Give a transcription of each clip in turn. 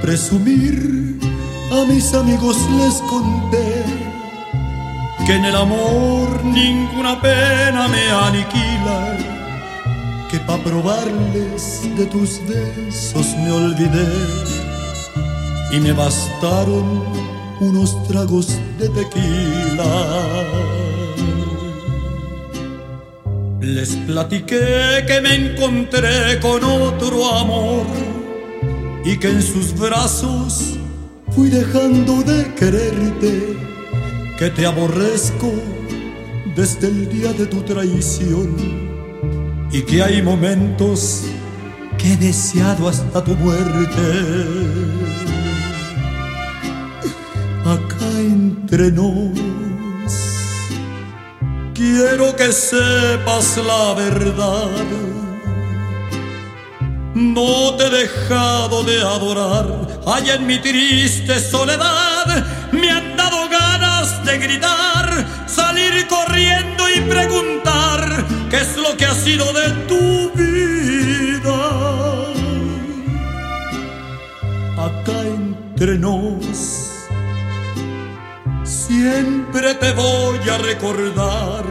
presumir, a mis amigos les conté que en el amor ninguna pena me aniquila, que pa' probarles de tus besos me olvidé y me bastaron unos tragos de tequila. Les platiqué que me encontré con otro amor y que en sus brazos fui dejando de quererte, que te aborrezco desde el día de tu traición y que hay momentos que he deseado hasta tu muerte. Acá entre nos quiero que sepas la verdad. No te he dejado de adorar. Allá en mi triste soledad me han dado ganas de gritar, salir corriendo y preguntar qué es lo que ha sido de tu vida. Acá entre nos siempre te voy a recordar.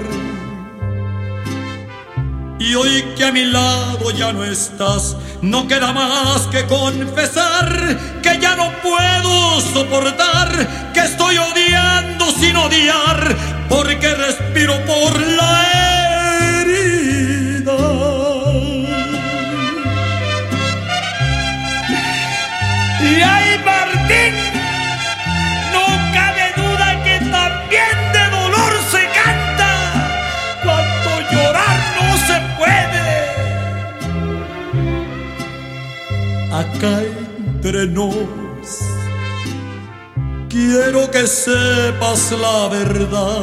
Y hoy que a mi lado ya no estás, no queda más que confesar que ya no puedo soportar, que estoy odiando sin odiar, porque respiro por la herida. Y ay, Martín, no cabe duda que también de dolor se canta cuando llorar no se puede. Acá entre nos quiero que sepas la verdad.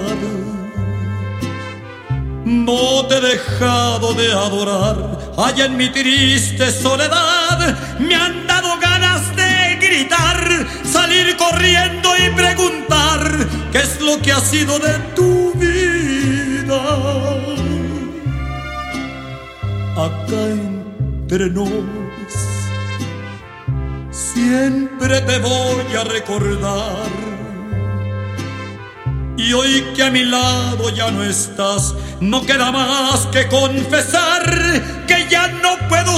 No te he dejado de adorar. Allá en mi triste soledad me han dado ganas de gritar, salir corriendo y preguntar qué es lo que ha sido de tu vida. Acá entre nos siempre te voy a recordar. Y hoy que a mi lado ya no estás, no queda más que confesar que ya no puedo